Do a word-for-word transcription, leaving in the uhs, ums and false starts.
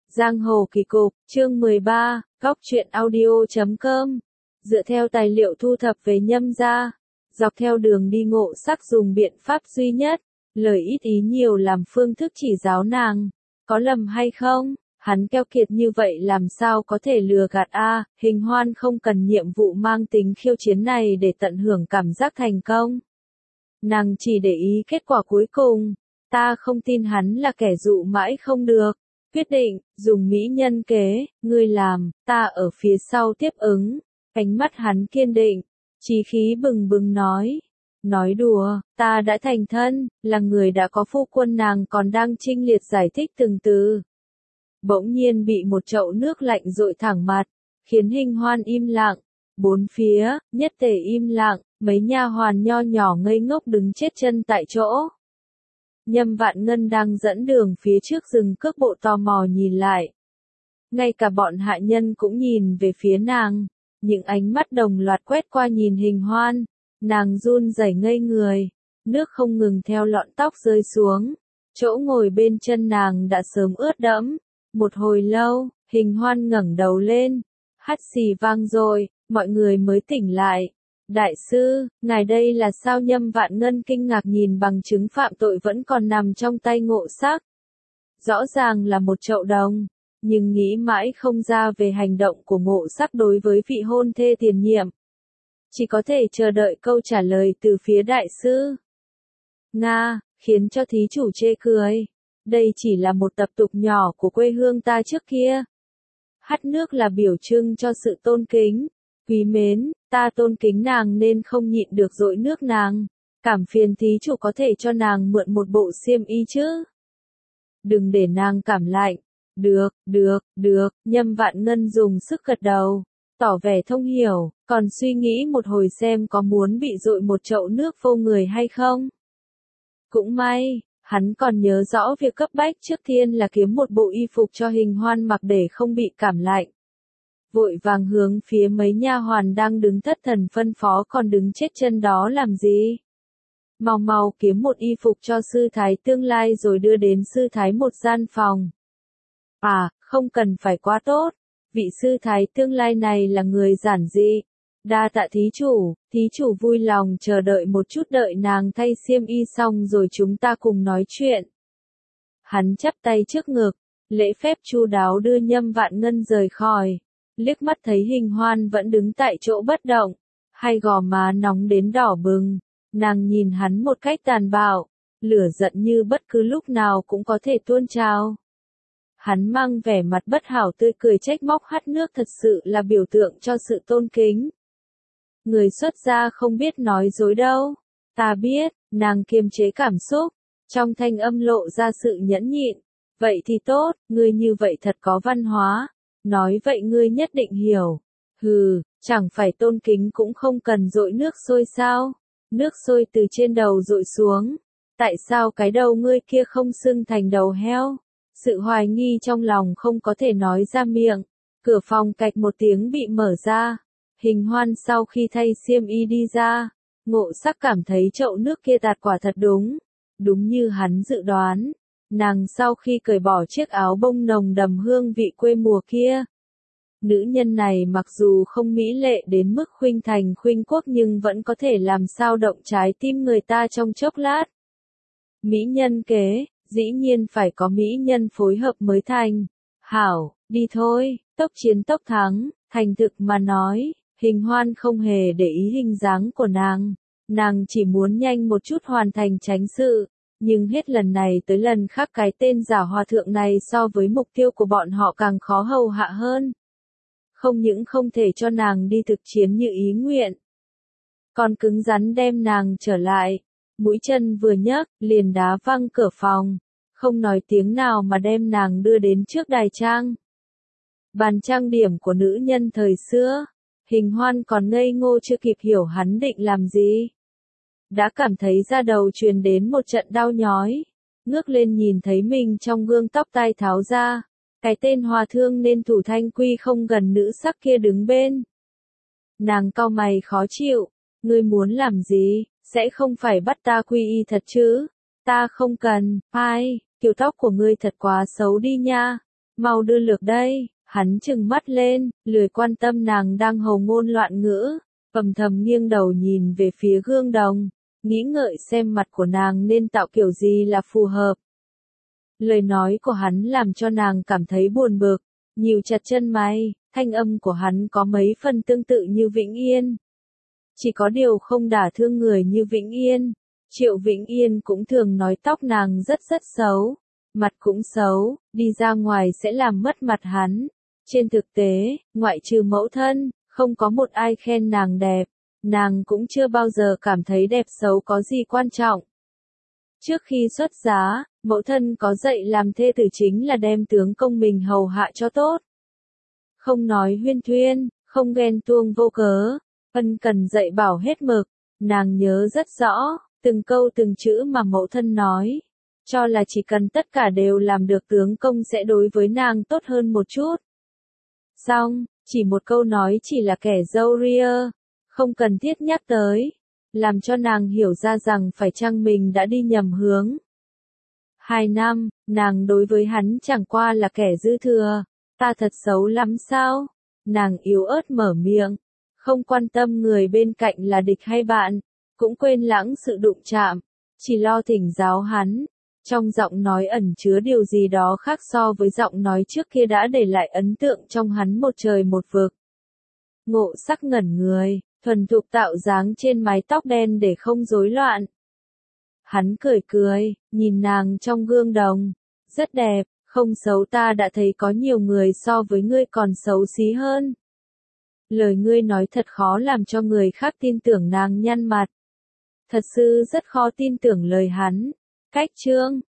Giang hồ kỳ cục, chương mười ba, góc truyện audio chấm com. Dựa theo tài liệu thu thập về Nhâm gia, dọc theo đường đi Ngộ Sắc dùng biện pháp duy nhất, lời ít ý nhiều làm phương thức chỉ giáo nàng. Có lầm hay không? Hắn keo kiệt như vậy làm sao có thể lừa gạt a? Hình Hoan không cần nhiệm vụ mang tính khiêu chiến này để tận hưởng cảm giác thành công. Nàng chỉ để ý kết quả cuối cùng. Ta không tin hắn là kẻ dụ mãi không được. Quyết định, dùng mỹ nhân kế, ngươi làm, ta ở phía sau tiếp ứng. Ánh mắt hắn kiên định, chí khí bừng bừng nói. Nói đùa, ta đã thành thân, là người đã có phu quân, nàng còn đang chinh liệt giải thích từng từ. Bỗng nhiên bị một chậu nước lạnh dội thẳng mặt, khiến Hình Hoan im lặng. Bốn phía, nhất tề im lặng, mấy nha hoàn nho nhỏ ngây ngốc đứng chết chân tại chỗ. Nhâm Vạn Ngân đang dẫn đường phía trước dừng cước bộ tò mò nhìn lại. Ngay cả bọn hạ nhân cũng nhìn về phía nàng, những ánh mắt đồng loạt quét qua nhìn Hình Hoan, nàng run rẩy ngây người, nước không ngừng theo lọn tóc rơi xuống, chỗ ngồi bên chân nàng đã sớm ướt đẫm. Một hồi lâu, Hình Hoan ngẩng đầu lên, hắt xì vang rồi, mọi người mới tỉnh lại. Đại sư, ngài đây là sao? Nhâm Vạn Ngân kinh ngạc nhìn bằng chứng phạm tội vẫn còn nằm trong tay Ngộ Sắc. Rõ ràng là một chậu đồng, nhưng nghĩ mãi không ra về hành động của Ngộ Sắc đối với vị hôn thê tiền nhiệm. Chỉ có thể chờ đợi câu trả lời từ phía đại sư. Nga, khiến cho thí chủ chê cười. Đây chỉ là một tập tục nhỏ của quê hương ta trước kia. Hắt nước là biểu trưng cho sự tôn kính. Quý mến, ta tôn kính nàng nên không nhịn được dội nước nàng. Cảm phiền thí chủ có thể cho nàng mượn một bộ xiêm y chứ. Đừng để nàng cảm lạnh. Được, được, được, Nhâm Vạn Ngân dùng sức gật đầu, tỏ vẻ thông hiểu, còn suy nghĩ một hồi xem có muốn bị dội một chậu nước vô người hay không. Cũng may, hắn còn nhớ rõ việc cấp bách trước tiên là kiếm một bộ y phục cho Hình Hoan mặc để không bị cảm lạnh. Vội vàng hướng phía mấy nha hoàn đang đứng thất thần phân phó, còn đứng chết chân đó làm gì? Mau mau kiếm một y phục cho sư thái tương lai rồi đưa đến sư thái một gian phòng. À, không cần phải quá tốt, vị sư thái tương lai này là người giản dị. Đa tạ thí chủ, thí chủ vui lòng chờ đợi một chút, đợi nàng thay xiêm y xong rồi chúng ta cùng nói chuyện. Hắn chắp tay trước ngực, lễ phép chu đáo đưa Nhâm Vạn Ngân rời khỏi. Liếc mắt thấy Hình Hoan vẫn đứng tại chỗ bất động, hai gò má nóng đến đỏ bừng, nàng nhìn hắn một cách tàn bạo, lửa giận như bất cứ lúc nào cũng có thể tuôn trào. Hắn mang vẻ mặt bất hảo tươi cười trách móc hắt nước thật sự là biểu tượng cho sự tôn kính. Người xuất gia không biết nói dối đâu. Ta biết, nàng kiềm chế cảm xúc, trong thanh âm lộ ra sự nhẫn nhịn. Vậy thì tốt, ngươi như vậy thật có văn hóa. Nói vậy ngươi nhất định hiểu. Hừ, chẳng phải tôn kính cũng không cần dội nước sôi sao? Nước sôi từ trên đầu dội xuống. Tại sao cái đầu ngươi kia không sưng thành đầu heo? Sự hoài nghi trong lòng không có thể nói ra miệng. Cửa phòng cạch một tiếng bị mở ra. Hình Hoan sau khi thay xiêm y đi ra, Ngộ Sắc cảm thấy chậu nước kia tạt quả thật đúng. Đúng như hắn dự đoán. Nàng sau khi cởi bỏ chiếc áo bông nồng đầm hương vị quê mùa kia. Nữ nhân này mặc dù không mỹ lệ đến mức khuynh thành khuynh quốc nhưng vẫn có thể làm sao động trái tim người ta trong chốc lát. Mỹ nhân kế, dĩ nhiên phải có mỹ nhân phối hợp mới thành. Hảo, đi thôi, tốc chiến tốc thắng, thành thực mà nói, Hình Hoan không hề để ý hình dáng của nàng. Nàng chỉ muốn nhanh một chút hoàn thành chánh sự. Nhưng hết lần này tới lần khác cái tên giả hòa thượng này so với mục tiêu của bọn họ càng khó hầu hạ hơn. Không những không thể cho nàng đi thực chiến như ý nguyện, còn cứng rắn đem nàng trở lại. Mũi chân vừa nhấc, liền đá văng cửa phòng, không nói tiếng nào mà đem nàng đưa đến trước đài trang. Bàn trang điểm của nữ nhân thời xưa, Hình Hoan còn ngây ngô chưa kịp hiểu hắn định làm gì. Đã cảm thấy da đầu truyền đến một trận đau nhói, ngước lên nhìn thấy mình trong gương tóc tai tháo ra, cái tên hòa thương nên thủ thanh quy không gần nữ sắc kia đứng bên. Nàng cau mày khó chịu, ngươi muốn làm gì, sẽ không phải bắt ta quy y thật chứ? Ta không cần, ai, kiểu tóc của ngươi thật quá xấu đi nha. mau đưa lược đây, hắn trừng mắt lên, lười quan tâm nàng đang hồ ngôn loạn ngữ, âm thầm nghiêng đầu nhìn về phía gương đồng, nghĩ ngợi xem mặt của nàng nên tạo kiểu gì là phù hợp. Lời nói của hắn làm cho nàng cảm thấy buồn bực, nhíu chặt chân mày, thanh âm của hắn có mấy phần tương tự như Vĩnh Yên. Chỉ có điều không đả thương người như Vĩnh Yên. Triệu Vĩnh Yên cũng thường nói tóc nàng rất rất xấu, mặt cũng xấu, đi ra ngoài sẽ làm mất mặt hắn. Trên thực tế, ngoại trừ mẫu thân, không có một ai khen nàng đẹp, nàng cũng chưa bao giờ cảm thấy đẹp xấu có gì quan trọng. Trước khi xuất giá, mẫu thân có dạy làm thê tử chính là đem tướng công mình hầu hạ cho tốt. Không nói huyên thuyên, không ghen tuông vô cớ, ân cần dạy bảo hết mực, nàng nhớ rất rõ, từng câu từng chữ mà mẫu thân nói, cho là chỉ cần tất cả đều làm được tướng công sẽ đối với nàng tốt hơn một chút. Xong, chỉ một câu nói chỉ là kẻ dâu ria, không cần thiết nhắc tới, làm cho nàng hiểu ra rằng phải chăng mình đã đi nhầm hướng. Hai năm, nàng đối với hắn chẳng qua là kẻ dư thừa, ta thật xấu lắm sao? Nàng yếu ớt mở miệng, không quan tâm người bên cạnh là địch hay bạn, cũng quên lãng sự đụng chạm, chỉ lo thỉnh giáo hắn. Trong giọng nói ẩn chứa điều gì đó khác so với giọng nói trước kia đã để lại ấn tượng trong hắn một trời một vực. Ngộ Sắc ngẩn người, thuần thục tạo dáng trên mái tóc đen để không rối loạn. Hắn cười cười, nhìn nàng trong gương đồng, rất đẹp, không xấu, ta đã thấy có nhiều người so với ngươi còn xấu xí hơn. Lời ngươi nói thật khó làm cho người khác tin tưởng, nàng nhăn mặt. Thật sự rất khó tin tưởng lời hắn. Cách chương